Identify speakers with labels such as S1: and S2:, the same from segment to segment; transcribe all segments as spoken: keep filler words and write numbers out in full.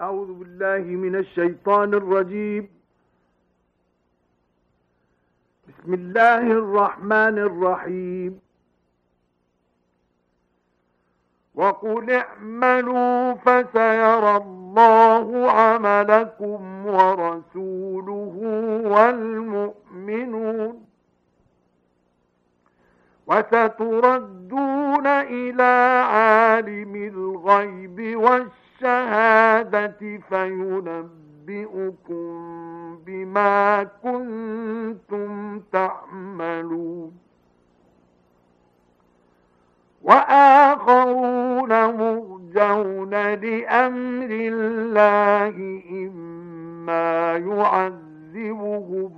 S1: أعوذ بالله من الشيطان الرجيم. بسم الله الرحمن الرحيم. وقل اعملوا فسيرى الله عملكم ورسوله والمؤمنون وستردون إلى عالم الغيب والشهادة فينبئكم بما كنتم تعملون. وآخرون مرجون لأمر الله إما يعذبهم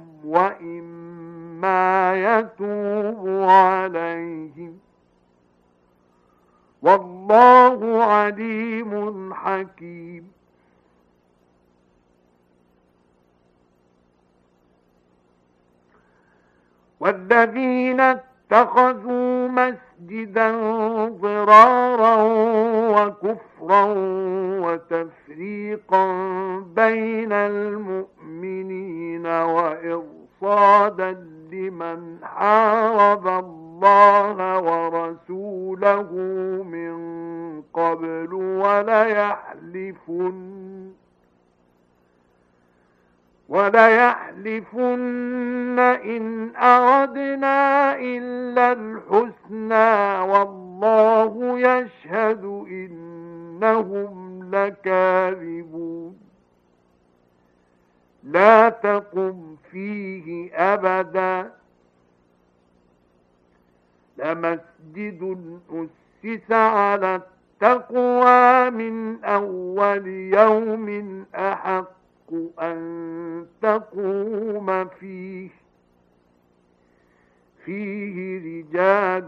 S1: وإما يتوب عليهم والله عليم حكيم. والذين اتخذوا مسجدا ضرارا وكفرا وتفريقا بين المؤمنين وإرصادا لمن حارب الله ورسوله من قبل وليحلفن وليحلفن إن أردنا إلا الحسنى والله يشهد إنهم لكاذبون. لا تقم فيه أبدا لمسجد أسس على التقوى من أول يوم أحق أن تقوم فيه فيه رجال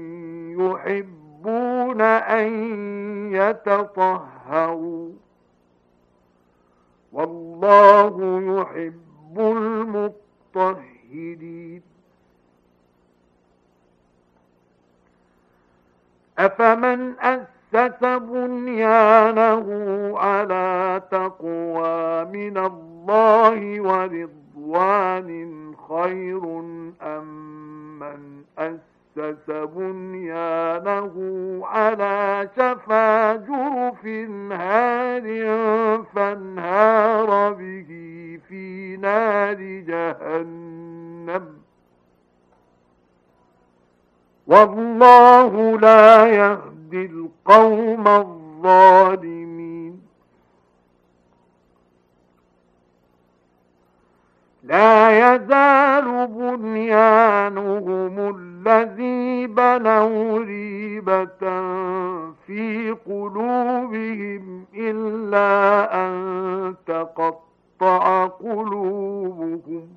S1: يحبون أن يتطهروا والله يحب المطهرين. أفمن أسس بنيانه على تقوى من الله ورضوان خير أم من أسس بنيانه على شفا جرف هار فانهار به في نار جهنم والله لا يهدي القوم الظالمين. لا يزال بنيانهم الذي بنوا ريبة في قلوبهم إلا أن تقطع قلوبهم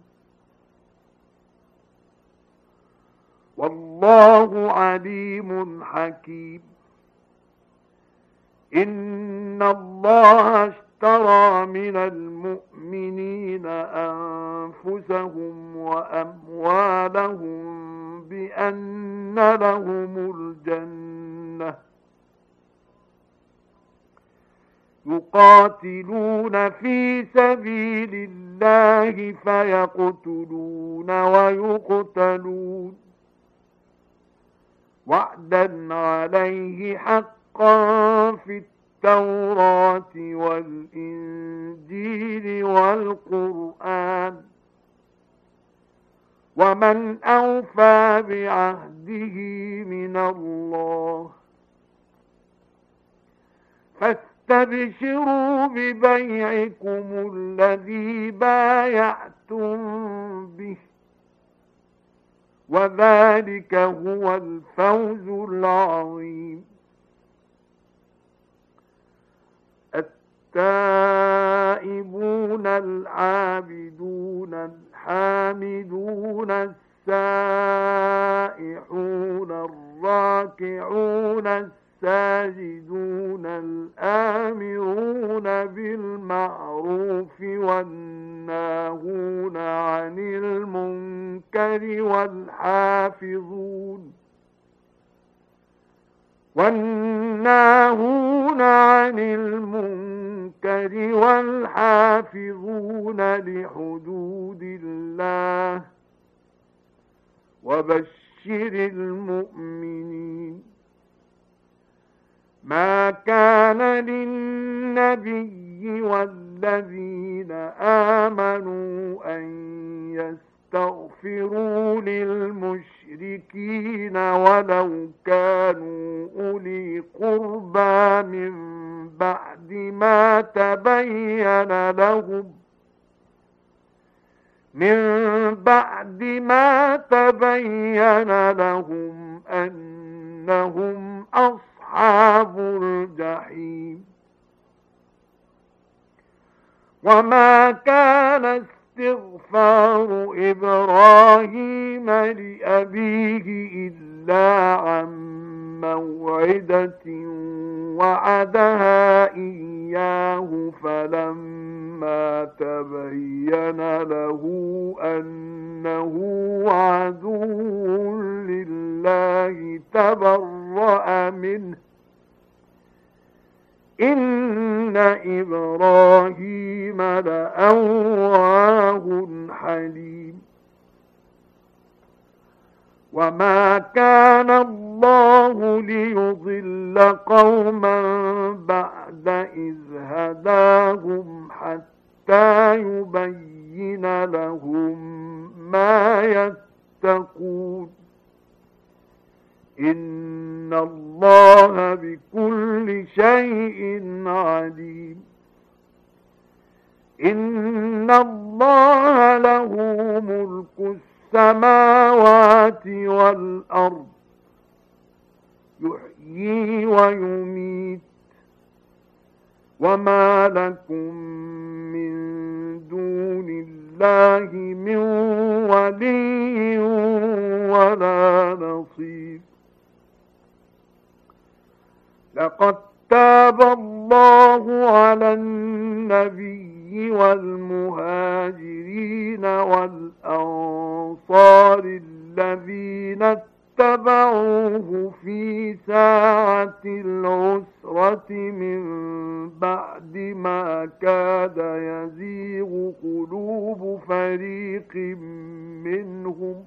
S1: والله عليم حكيم. إن الله اشترى من المؤمنين أنفسهم وأموالهم بأن لهم الجنة يقاتلون في سبيل الله فيقتلون ويقتلون وعدا عليه حقا في التوراة والإنجيل والقرآن ومن أوفى بعهده من الله فاستبشروا ببيعكم الذي بايعتم به وذلك هو الفوز العظيم. التائبون العابدون الحامدون السائحون الراكعون الساجدون الآمرون بالمعروف والناهون عن المنكر والحافظون والناهون عن المنكر المنكر والحافظون لحدود الله وبشر المؤمنين. ما كان للنبي والذين آمنوا أن يستغفروا للمشركين ولو كانوا أولي قربى من بعد ما تبين لهم من بعد ما تبين لهم أنهم أصحاب الجحيم. وما كان استغفار إبراهيم لأبيه إلا عن موعدة وعدها إياه فلما تبين له أنه عدو لله تبرأ منه إن إبراهيم لأواه حليم. وما كان الله ليضل قوما بعد إذ هداهم حتى يبين لهم ما يتقون إن الله بكل شيء عليم. إن الله له ملك السماوات والأرض يحيي ويميت وما لكم من دون الله من ولي ولا نصير. لقد تاب الله على النبي والمهاجرين والأنصار الذين اتبعوه في ساعة العسرة من بعد ما كاد يزيغ قلوب فريق منهم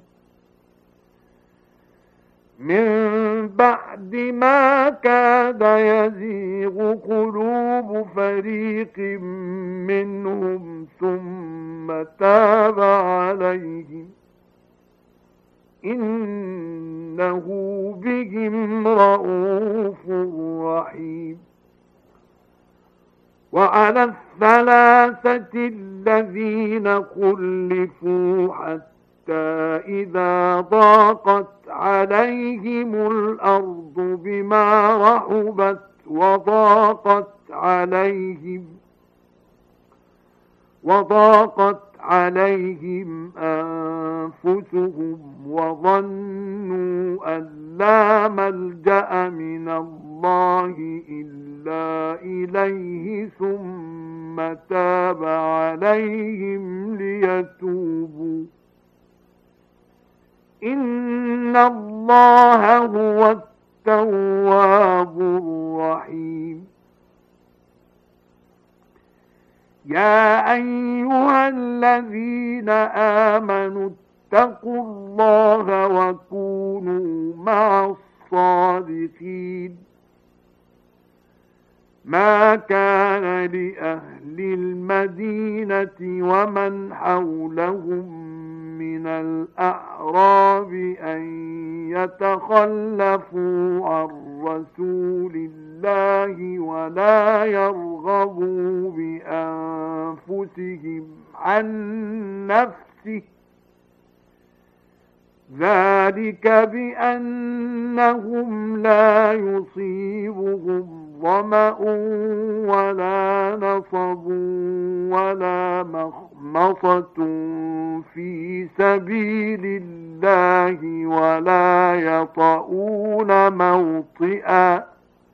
S1: من بعد ما كاد يزيغ قلوب فريق منهم ثم تاب عليهم إنه بهم رءوف رحيم. وعلى الثلاثة الذين خلفوا حتى إذا ضاقت عليهم الأرض بما رحبت وضاقت عليهم وضاقت عليهم أنفسهم وظنوا أن لا ملجأ من الله إلا إليه ثم تاب عليهم ليتوبوا إن الله هو التواب الرحيم. يا أيها الذين آمنوا اتقوا الله وكونوا مع الصادقين. ما كان لأهل المدينة ومن حولهم من الأعراب أن يتخلفوا عن رسول الله ولا يرغبوا بأنفسهم عن نفسه ذلك بأنهم لا يصيبهم ظمأ ولا نصب ولا مخمصة في سبيل الله ولا يطؤون موطئا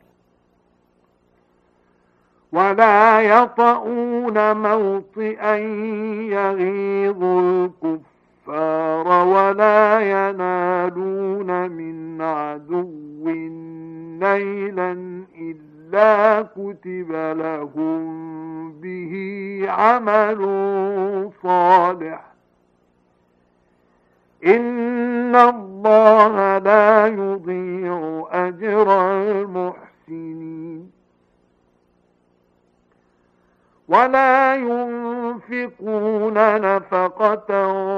S1: ولا يطؤون موطئا يغيظ الكفار ولا ينالون من عدو نيلا إلا كتب لهم به عمل صالح إن الله لا يضيع أجر المحسنين ولا ينفقون نفقة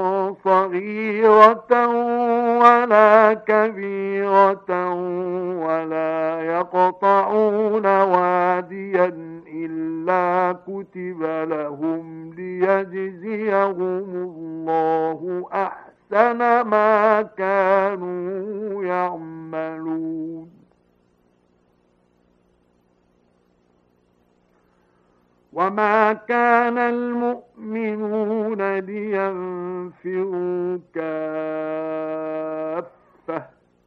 S1: صغيرة ولا كبيرة ولا يقطعون واديا إلا كتب لهم ليجزيهم الله أحسن ما كانوا يعملون وما كان المؤمنون لينفروا كافة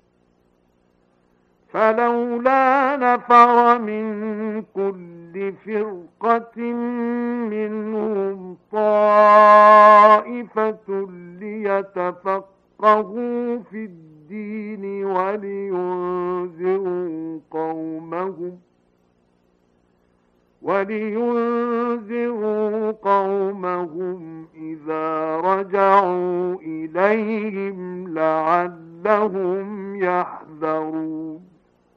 S1: فلولا نفر من كل فرقة منهم طائفة ليتفقهوا في الدين ولينذروا قومهم ولينذروا قومهم إذا رجعوا إليهم لعلهم يحذرون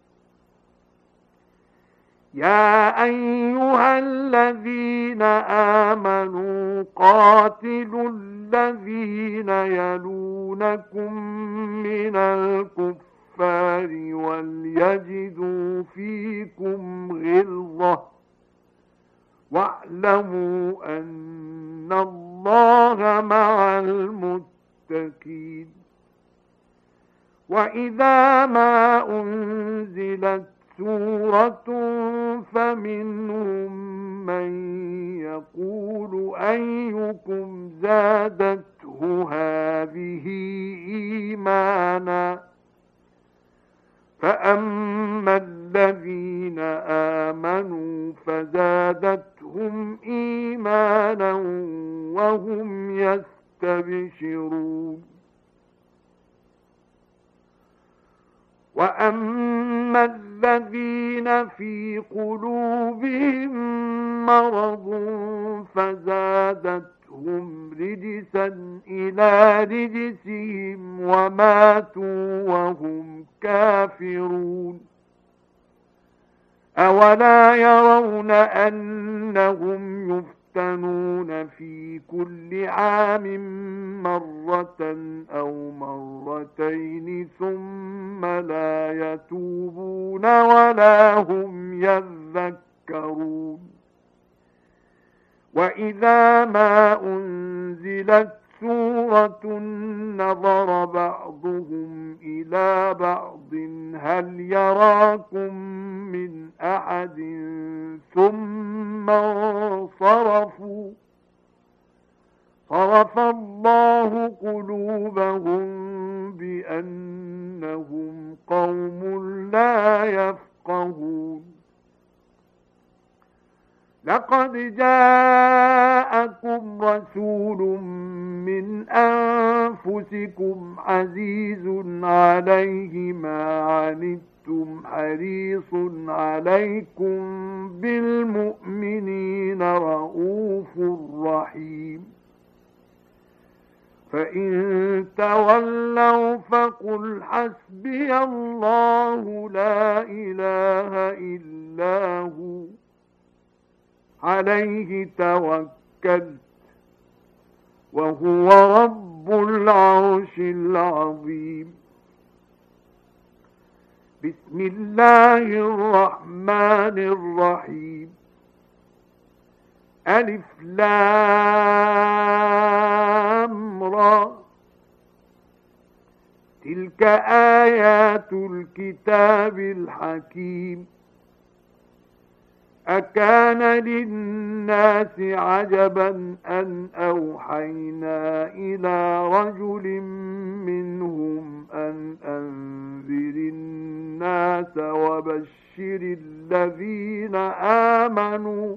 S1: يا أيها الذين آمنوا قاتلوا الذين يلونكم من الكفار وليجدوا فيكم غلظة واعلموا أن الله مع المتقين وإذا ما أنزلت سورة فمنهم من يقول أيكم زادته هذه إيمانا فأما الذين آمنوا فزادتهم إيمانا وهم يستبشرون وأما الذين في قلوبهم مرض فزادتهم رجسا إلى رجسهم وماتوا وهم كافرون أولا يرون أنهم يفتنون في كل عام مرة أو مرتين ثم لا يتوبون ولا هم يذكرون وإذا ما أنزلت سورة نظر بعضهم إلى بعض هل يراكم من أحد ثم انصرفوا صرف الله قلوبهم بأنهم قوم لا يفقهون لقد جاءكم رسول من أنفسكم عزيز عليه ما عنتم حريص عليكم بالمؤمنين رؤوف رحيم فإن تولوا فقل حسبي الله لا إله إلا هو عليه توكلت وهو رب العرش العظيم بسم الله الرحمن الرحيم ألف لام را تلك آيات الكتاب الحكيم أكان للناس عجبا أن أوحينا إلى رجل منهم أن أنذر الناس وبشر الذين آمنوا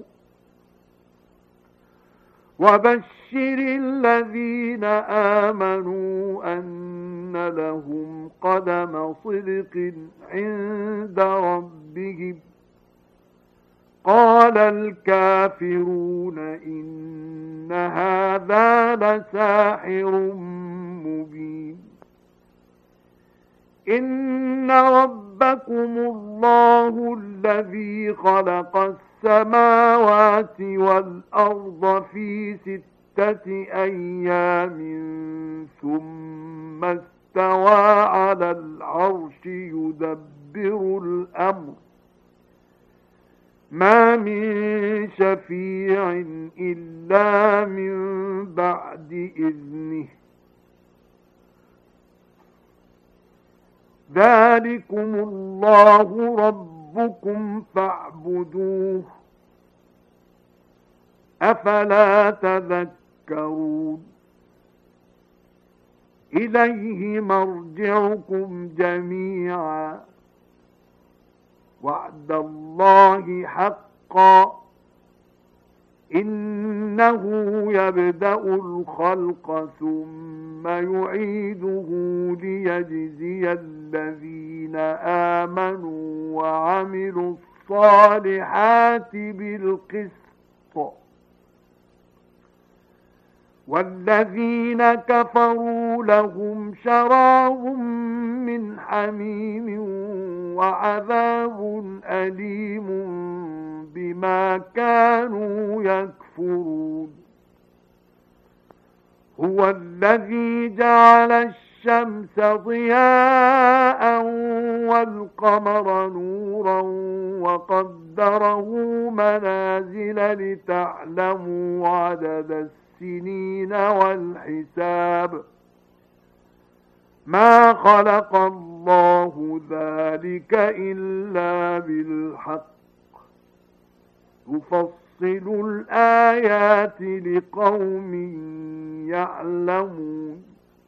S1: وبشر الذين آمنوا أن لهم قدم صدق عند ربهم قال الكافرون إن هذا لساحر مبين إن ربكم الله الذي خلق السماوات والأرض في ستة أيام ثم استوى على العرش يدبر الأمر ما من شفيع إلا من بعد إذنه ذلكم الله ربكم فاعبدوه أفلا تذكرون إليه مرجعكم جميعا وعد الله حقا إنه يبدأ الخلق ثم يعيده ليجزي الذين آمنوا وعملوا الصالحات بالقسط والذين كفروا لهم شراب من حميم وعذاب أليم بما كانوا يكفرون هو الذي جعل الشمس ضياء والقمر نورا وقدره منازل لتعلموا عدد السنين والحساب ما خلق الله ذلك إلا بالحق يفصل الآيات لقوم يعلمون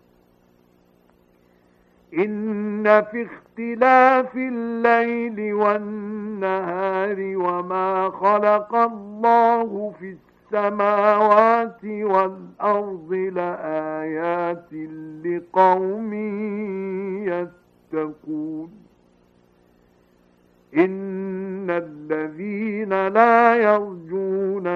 S1: إن في اختلاف الليل والنهار وما خلق الله في السماوات والأرض لآيات لقوم يتقون إن الذين لا يرجون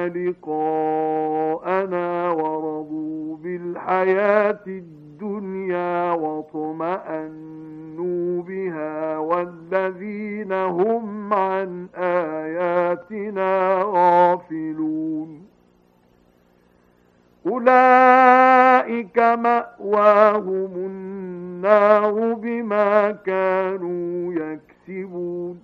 S1: لقاءنا ورضوا بالحياة الدنيا واطمأنوا بها والذين هم عن آياتنا غافلون أولئك مأواهم النار بما كانوا يكسبون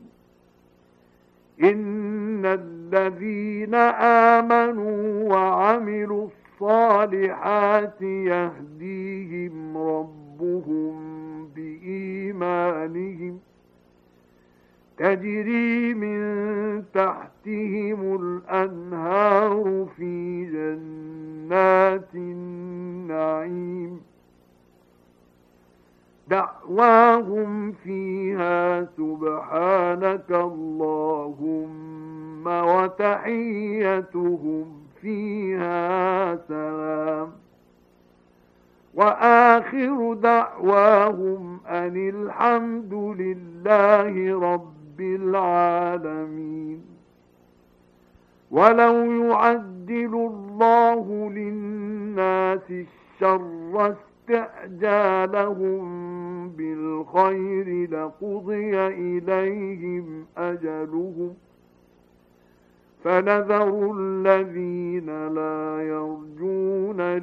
S1: إن الذين آمنوا وعملوا الصالحات يهديهم ربهم بإيمانهم تجري من تحتهم الأنهار في جنات النعيم دعواهم فيها سبحانك اللهم وتحيتهم فيها سلام وآخر دعواهم أن الحمد لله رب العالمين ولو يعجل الله للناس الشر استعجالهم بالخير لقضي إليهم أجلهم فنذر الذين لا يرجون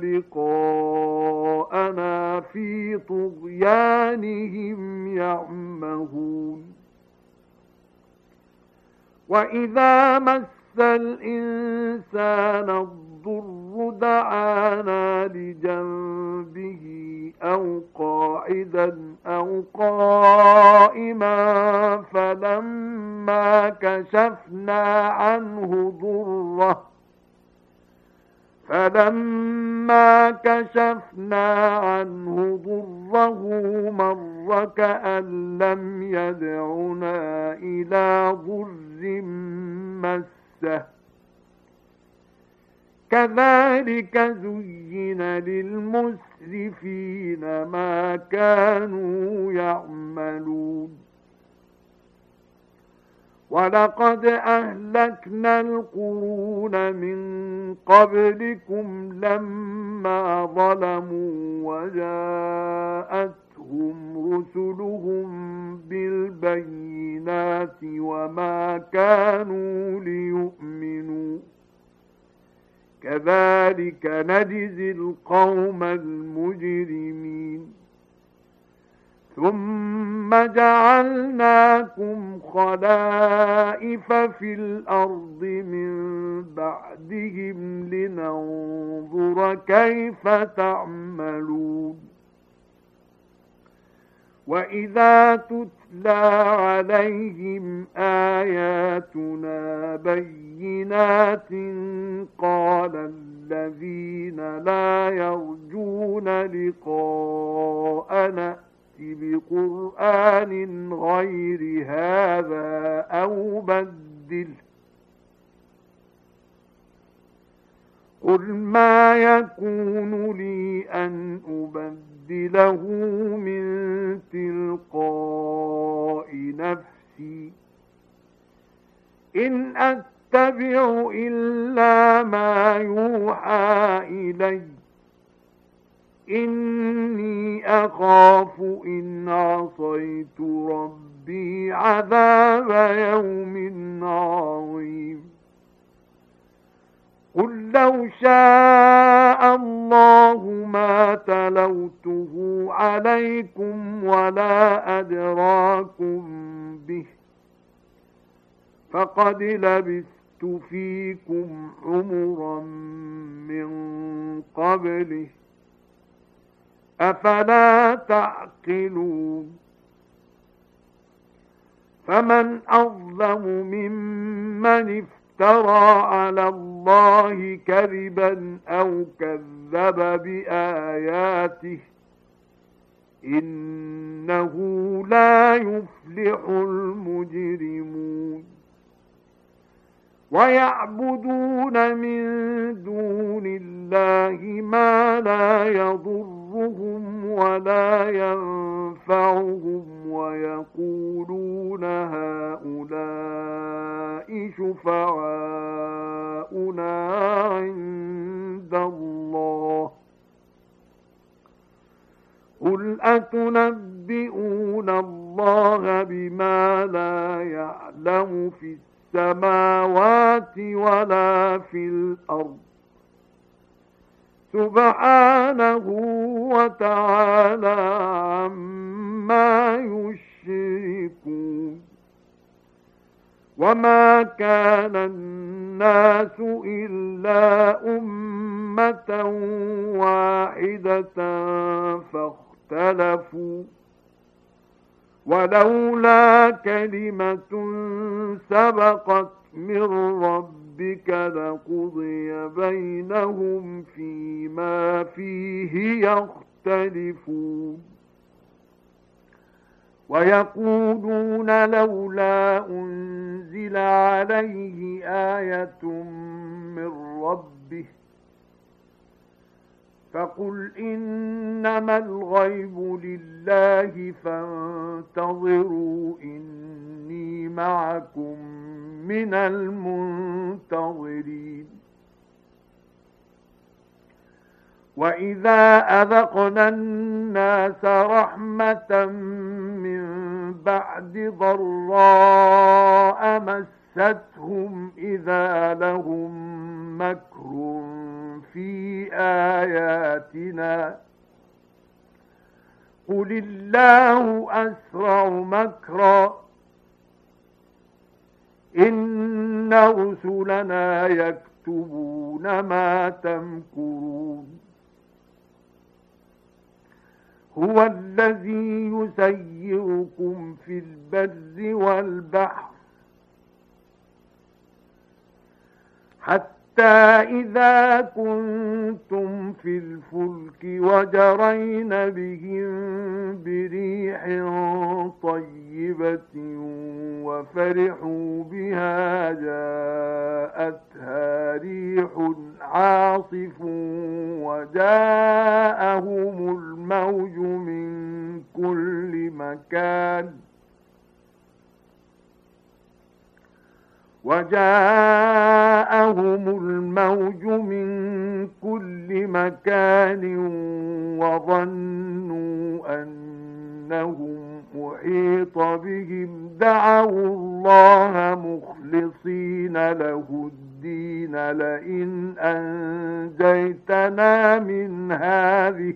S1: لقاءنا في طغيانهم يعمهون وإذا مس الإنسان الضر دعانا لجنبه أو قاعدا أو قائما فلما كشفنا عنه ضره فلما كشفنا عنه ضره مر كأن لم يدعنا إلى ضر مسه كذلك زين للمسرفين ما كانوا يعملون ولقد أهلكنا القرون من قبلكم لما ظلموا وجاءتهم رسلهم بالبينات وما كانوا ليؤمنوا كذلك نجزي القوم المجرمين ثم جعلناكم خلائف في الأرض من بعدهم لننظر كيف تعملون وإذا تتلى عليهم آياتنا بينات قال الذين لا يرجون لقاءنا بقرآن غير هذا أو بدله قل ما يكون لي أن أبدله من تلقاء نفسي إن أتبع إلا ما يوحى إلي إني أخاف إن عصيت ربي عذاب يوم عظيم قل لو شاء الله ما تلوته عليكم ولا أدراكم به فقد لبثت فيكم عمرا من قبله أفلا تعقلون فمن أظلم ممن افترى على الله كذبا أو كذب بآياته إنه لا يفلح المجرمون ويعبدون من دون الله ما لا يضرهم ولا ينفعهم ويقولون هؤلاء شفعاؤنا عند الله قل أتنبئون الله بما لا يعلم في السماوات ولا في الأرض سبحانه وتعالى عما يشركون وما كان الناس إلا أمة واحدة فاختلفوا ولولا كلمة سبقت من ربك لقضي بينهم فيما فيه يختلفون ويقولون لولا أنزل عليه آية من ربه فقل إنما الغيب لله فانتظروا إني معكم من المنتظرين وإذا أذقنا الناس رحمة من بعد ضراء مستهم إذا لهم مكر في آياتنا قل الله أسرع مكرا إن رسلنا يكتبون ما تمكرون هو الذي يسيركم في البر والبحر حتى إذا كنتم في الفلك وجرين بهم بريح طيبة وفرحوا بها جاءتها ريح عاصف وجاءهم الموج من كل مكان وجاءهم الموج من كل مكان وظنوا أنهم محيط بهم دعوا الله مخلصين له الدين لئن أنجيتنا من هذه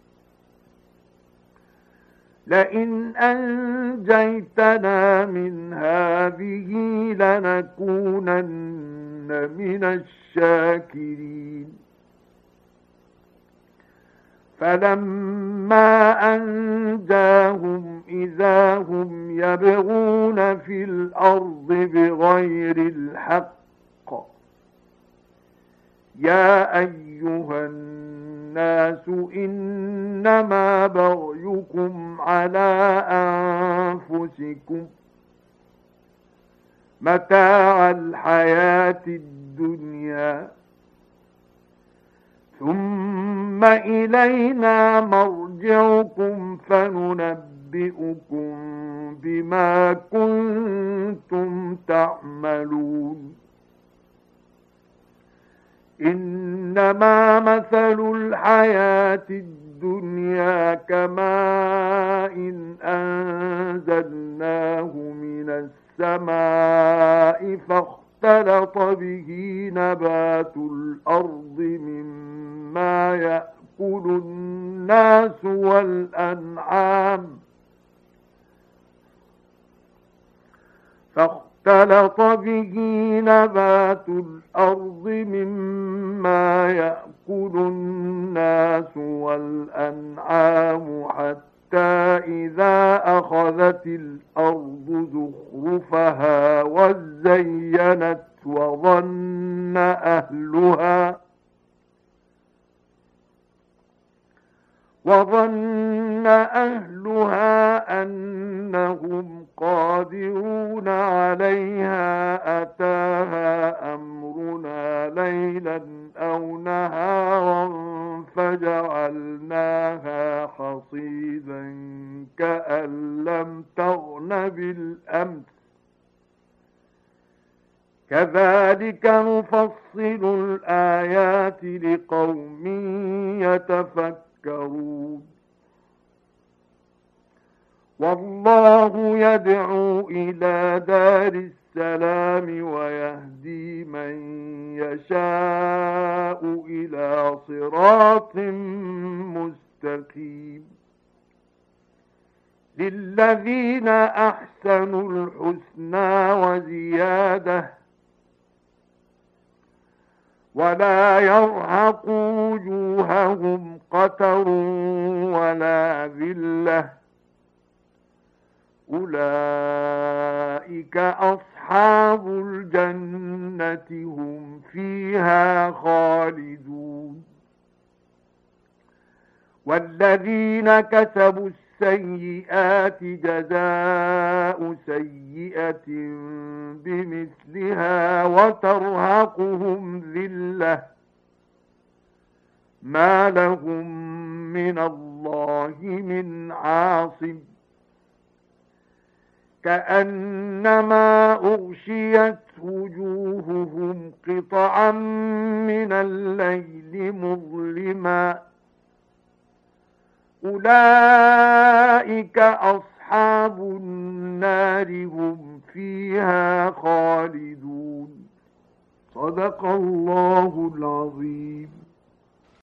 S1: لئن أنجيتنا من هذه لنكونن من الشاكرين فلما أنجاهم إذا هم يبغون في الأرض بغير الحق يا أيها الناس إنما بغيكم على أنفسكم متاع الحياة الدنيا ثم إلينا مرجعكم فننبئكم بما كنتم تعملون إنما مثل الحياة الدنيا كماء إن أنزلناه من السماء فاختلط به نبات الأرض مما يأكل الناس والأنعام فاختلط به نبات الأرض مما يأكل الناس والأنعام حتى إذا أخذت الأرض زخرفها وزينت وظن أهلها وظن أهلها أنهم قادرون عليها أتاها أمرنا ليلا أو نهارا فجعلناها حصيدا كأن لم تغن بالأمس كذلك نفصل الآيات لقوم يتفكرون والله يدعو إلى دار السلام ويهدي من يشاء إلى صراط مستقيم للذين أحسنوا الحسنى وزيادة ولا يرهق وجوههم قتر ولا ذلة أولئك أصحاب الجنة هم فيها خالدون والذين كسبوا السيئات جزاء سيئة بمثلها وترهقهم ذلة ما لهم من الله من عاصم كأنما أغشيت وجوههم قطعا من الليل مظلما أولئك أصحاب النار هم فيها خالدون صدق الله العظيم.